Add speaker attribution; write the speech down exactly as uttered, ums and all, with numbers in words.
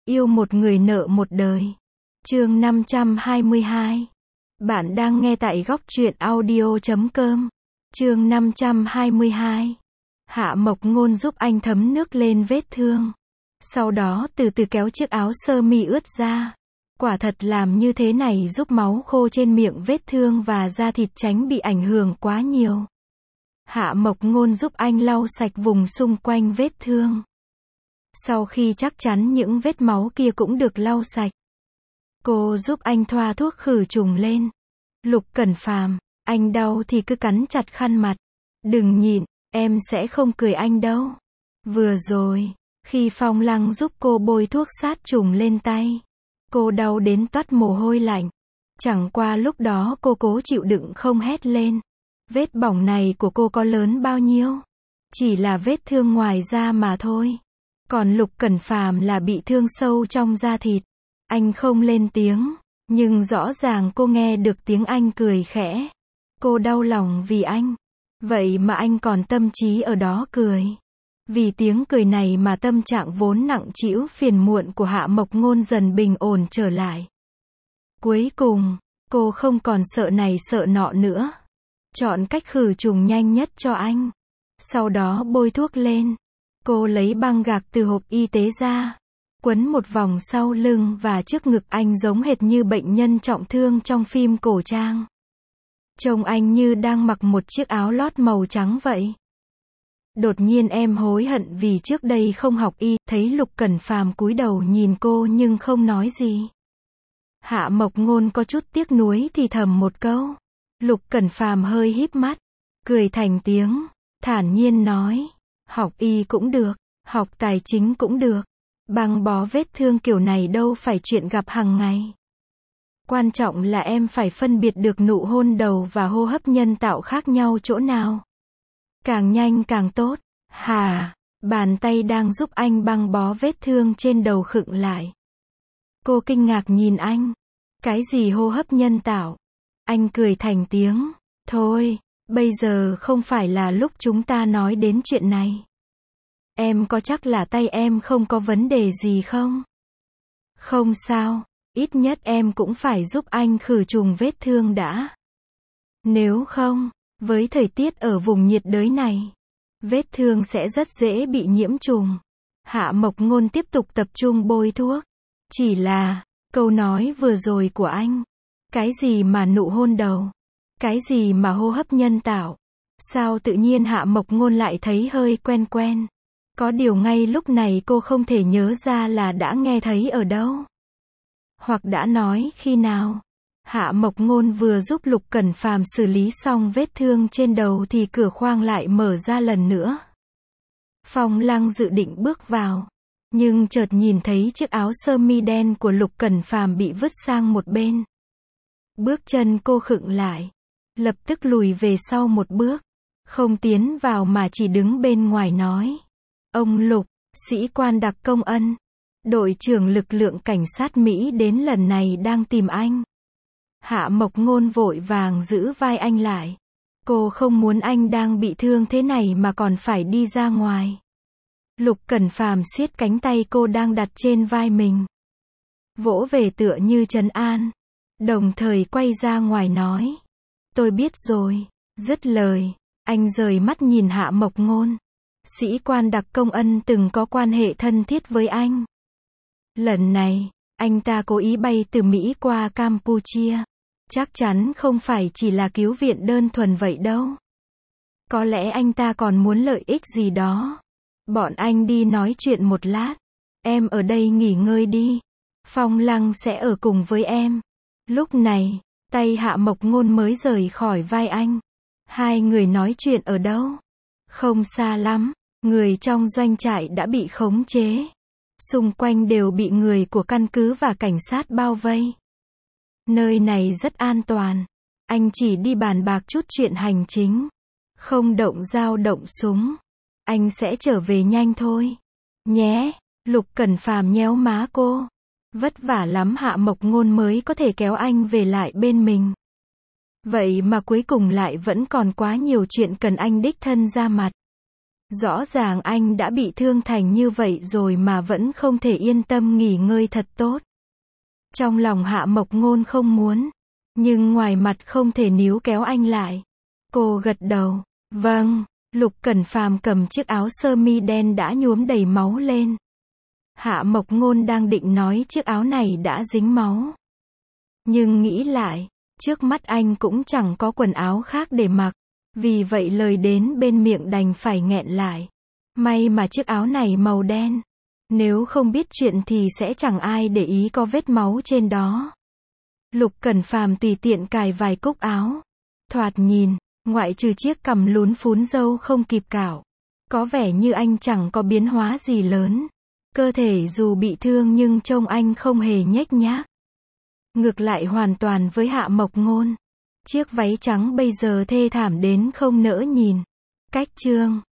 Speaker 1: Yêu một người nợ một đời. Chương năm trăm hai mươi hai. Bạn đang nghe tại góc truyện audio chấm com. Chương năm trăm hai mươi hai. Hạ Mộc Ngôn giúp anh thấm nước lên vết thương. Sau đó từ từ kéo chiếc áo sơ mi ướt ra. Quả thật làm như thế này giúp máu khô trên miệng vết thương và da thịt tránh bị ảnh hưởng quá nhiều. Hạ Mộc Ngôn giúp anh lau sạch vùng xung quanh vết thương. Sau khi chắc chắn những vết máu kia cũng được lau sạch, cô giúp anh thoa thuốc khử trùng lên. Lục Cẩn Phàm, anh đau thì cứ cắn chặt khăn mặt. Đừng nhịn, em sẽ không cười anh đâu. Vừa rồi, khi Phong Lăng giúp cô bôi thuốc sát trùng lên tay, cô đau đến toát mồ hôi lạnh. Chẳng qua lúc đó cô cố chịu đựng không hét lên. Vết bỏng này của cô có lớn bao nhiêu? Chỉ là vết thương ngoài da mà thôi. Còn Lục Cẩn Phàm là bị thương sâu trong da thịt. Anh không lên tiếng, nhưng rõ ràng cô nghe được tiếng anh cười khẽ. Cô đau lòng vì anh. Vậy mà anh còn tâm trí ở đó cười. Vì tiếng cười này mà tâm trạng vốn nặng trĩu phiền muộn của Hạ Mộc Ngôn dần bình ổn trở lại. Cuối cùng, cô không còn sợ này sợ nọ nữa. Chọn cách khử trùng nhanh nhất cho anh. Sau đó bôi thuốc lên. Cô lấy băng gạc từ hộp y tế ra, quấn một vòng sau lưng và trước ngực anh giống hệt như bệnh nhân trọng thương trong phim cổ trang. Trông anh như đang mặc một chiếc áo lót màu trắng vậy. Đột nhiên em hối hận vì trước đây không học y, thấy Lục Cẩn Phàm cúi đầu nhìn cô nhưng không nói gì. Hạ Mộc Ngôn có chút tiếc nuối thì thầm một câu. Lục Cẩn Phàm hơi híp mắt, cười thành tiếng, thản nhiên nói. Học y cũng được, học tài chính cũng được. Băng bó vết thương kiểu này đâu phải chuyện gặp hàng ngày. Quan trọng là em phải phân biệt được nụ hôn đầu và hô hấp nhân tạo khác nhau chỗ nào. Càng nhanh càng tốt. Hà, bàn tay đang giúp anh băng bó vết thương trên đầu khựng lại. Cô kinh ngạc nhìn anh. Cái gì hô hấp nhân tạo? Anh cười thành tiếng. Thôi, bây giờ không phải là lúc chúng ta nói đến chuyện này. Em có chắc là tay em không có vấn đề gì không? Không sao, ít nhất em cũng phải giúp anh khử trùng vết thương đã. Nếu không, với thời tiết ở vùng nhiệt đới này, vết thương sẽ rất dễ bị nhiễm trùng. Hạ Mộc Ngôn tiếp tục tập trung bôi thuốc. Chỉ là, câu nói vừa rồi của anh. Cái gì mà nụ hôn đầu? Cái gì mà hô hấp nhân tạo? Sao tự nhiên Hạ Mộc Ngôn lại thấy hơi quen quen? Có điều ngay lúc này cô không thể nhớ ra là đã nghe thấy ở đâu. Hoặc đã nói khi nào. Hạ Mộc Ngôn vừa giúp Lục Cẩn Phàm xử lý xong vết thương trên đầu thì cửa khoang lại mở ra lần nữa. Phong Lăng dự định bước vào. Nhưng chợt nhìn thấy chiếc áo sơ mi đen của Lục Cẩn Phàm bị vứt sang một bên. Bước chân cô khựng lại. Lập tức lùi về sau một bước. Không tiến vào mà chỉ đứng bên ngoài nói. Ông Lục, sĩ quan đặc công Ân. Đội trưởng lực lượng cảnh sát Mỹ đến lần này đang tìm anh. Hạ Mộc Ngôn vội vàng giữ vai anh lại. Cô không muốn anh đang bị thương thế này mà còn phải đi ra ngoài. Lục Cẩn Phàm siết cánh tay cô đang đặt trên vai mình. Vỗ về tựa như trấn an. Đồng thời quay ra ngoài nói. Tôi biết rồi. Dứt lời, anh rời mắt nhìn Hạ Mộc Ngôn. Sĩ quan đặc công Ân từng có quan hệ thân thiết với anh. Lần này, anh ta cố ý bay từ Mỹ qua Campuchia. Chắc chắn không phải chỉ là cứu viện đơn thuần vậy đâu. Có lẽ anh ta còn muốn lợi ích gì đó. Bọn anh đi nói chuyện một lát. Em ở đây nghỉ ngơi đi. Phong Lăng sẽ ở cùng với em. Lúc này, tay Hạ Mộc Ngôn mới rời khỏi vai anh. Hai người nói chuyện ở đâu? Không xa lắm, người trong doanh trại đã bị khống chế. Xung quanh đều bị người của căn cứ và cảnh sát bao vây. Nơi này rất an toàn. Anh chỉ đi bàn bạc chút chuyện hành chính. Không động dao động súng. Anh sẽ trở về nhanh thôi. Nhé, Lục Cẩn Phàm nhéo má cô. Vất vả lắm Hạ Mộc Ngôn mới có thể kéo anh về lại bên mình. Vậy mà cuối cùng lại vẫn còn quá nhiều chuyện cần anh đích thân ra mặt. Rõ ràng anh đã bị thương thành như vậy rồi mà vẫn không thể yên tâm nghỉ ngơi thật tốt. Trong lòng Hạ Mộc Ngôn không muốn, nhưng ngoài mặt không thể níu kéo anh lại. Cô gật đầu, vâng. Lục Cẩn Phàm cầm chiếc áo sơ mi đen đã nhuốm đầy máu lên. Hạ Mộc Ngôn đang định nói chiếc áo này đã dính máu. Nhưng nghĩ lại, trước mắt anh cũng chẳng có quần áo khác để mặc. Vì vậy lời đến bên miệng đành phải nghẹn lại. May mà chiếc áo này màu đen. Nếu không biết chuyện thì sẽ chẳng ai để ý có vết máu trên đó. Lục Cẩn Phàm tùy tiện cài vài cúc áo. Thoạt nhìn, ngoại trừ chiếc cằm lún phún râu không kịp cạo, có vẻ như anh chẳng có biến hóa gì lớn. Cơ thể dù bị thương nhưng trông anh không hề nhếch nhác. Ngược lại hoàn toàn với Hạ Mộc Ngôn. Chiếc váy trắng bây giờ thê thảm đến không nỡ nhìn. Cách chương